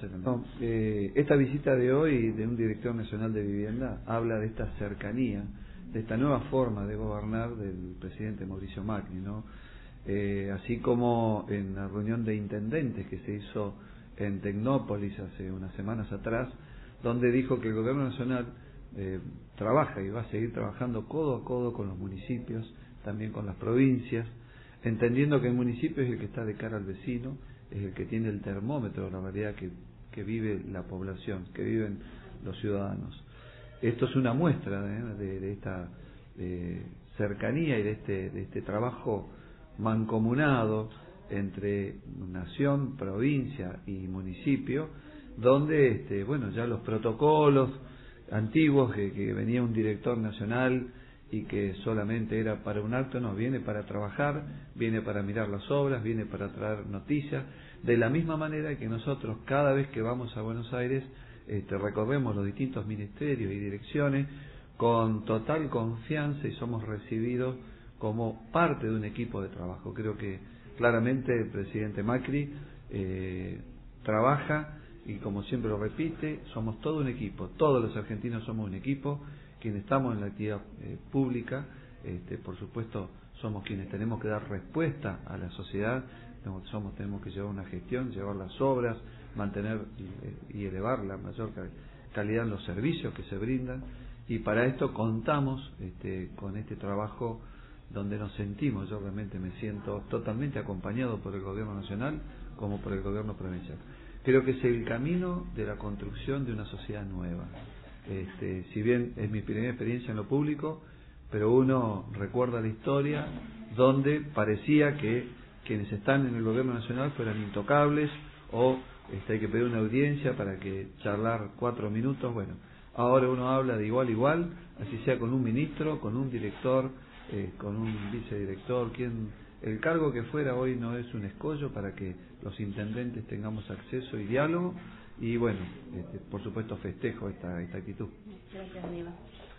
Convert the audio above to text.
elementos. No, esta visita de hoy de un director nacional de vivienda habla de esta cercanía, de esta nueva forma de gobernar del presidente Mauricio Macri, ¿no? Así como en la reunión de intendentes que se hizo en Tecnópolis hace unas semanas atrás, donde dijo que el gobierno nacional trabaja y va a seguir trabajando codo a codo con los municipios, también con las provincias, entendiendo que el municipio es el que está de cara al vecino, es el que tiene el termómetro de la realidad que vive la población, que viven los ciudadanos. Esto es una muestra de esta cercanía y de este trabajo mancomunado entre nación, provincia y municipio, donde bueno, ya los protocolos antiguos que venía un director nacional y que solamente era para un acto, no, viene para trabajar, viene para mirar las obras, viene para traer noticias, de la misma manera que nosotros cada vez que vamos a Buenos Aires recorremos los distintos ministerios y direcciones con total confianza y somos recibidos como parte de un equipo de trabajo. Creo que claramente el presidente Macri trabaja y, como siempre lo repite, somos todo un equipo, todos los argentinos somos un equipo, quienes estamos en la actividad pública, por supuesto somos quienes tenemos que dar respuesta a la sociedad, tenemos que llevar una gestión, llevar las obras, mantener y elevar la mayor calidad en los servicios que se brindan, y para esto contamos con este trabajo donde nos sentimos, yo realmente me siento totalmente acompañado por el gobierno nacional como por el gobierno provincial. Creo que es el camino de la construcción de una sociedad nueva. Si bien es mi primera experiencia en lo público, pero uno recuerda la historia donde parecía que quienes están en el gobierno nacional fueran intocables o hay que pedir una audiencia para que charlar 4 minutos. Bueno, ahora uno habla de igual a igual, así sea con un ministro, con un director, con un vicedirector, el cargo que fuera hoy no es un escollo para que los intendentes tengamos acceso y diálogo, y bueno, por supuesto festejo esta actitud. Gracias, Aníbal.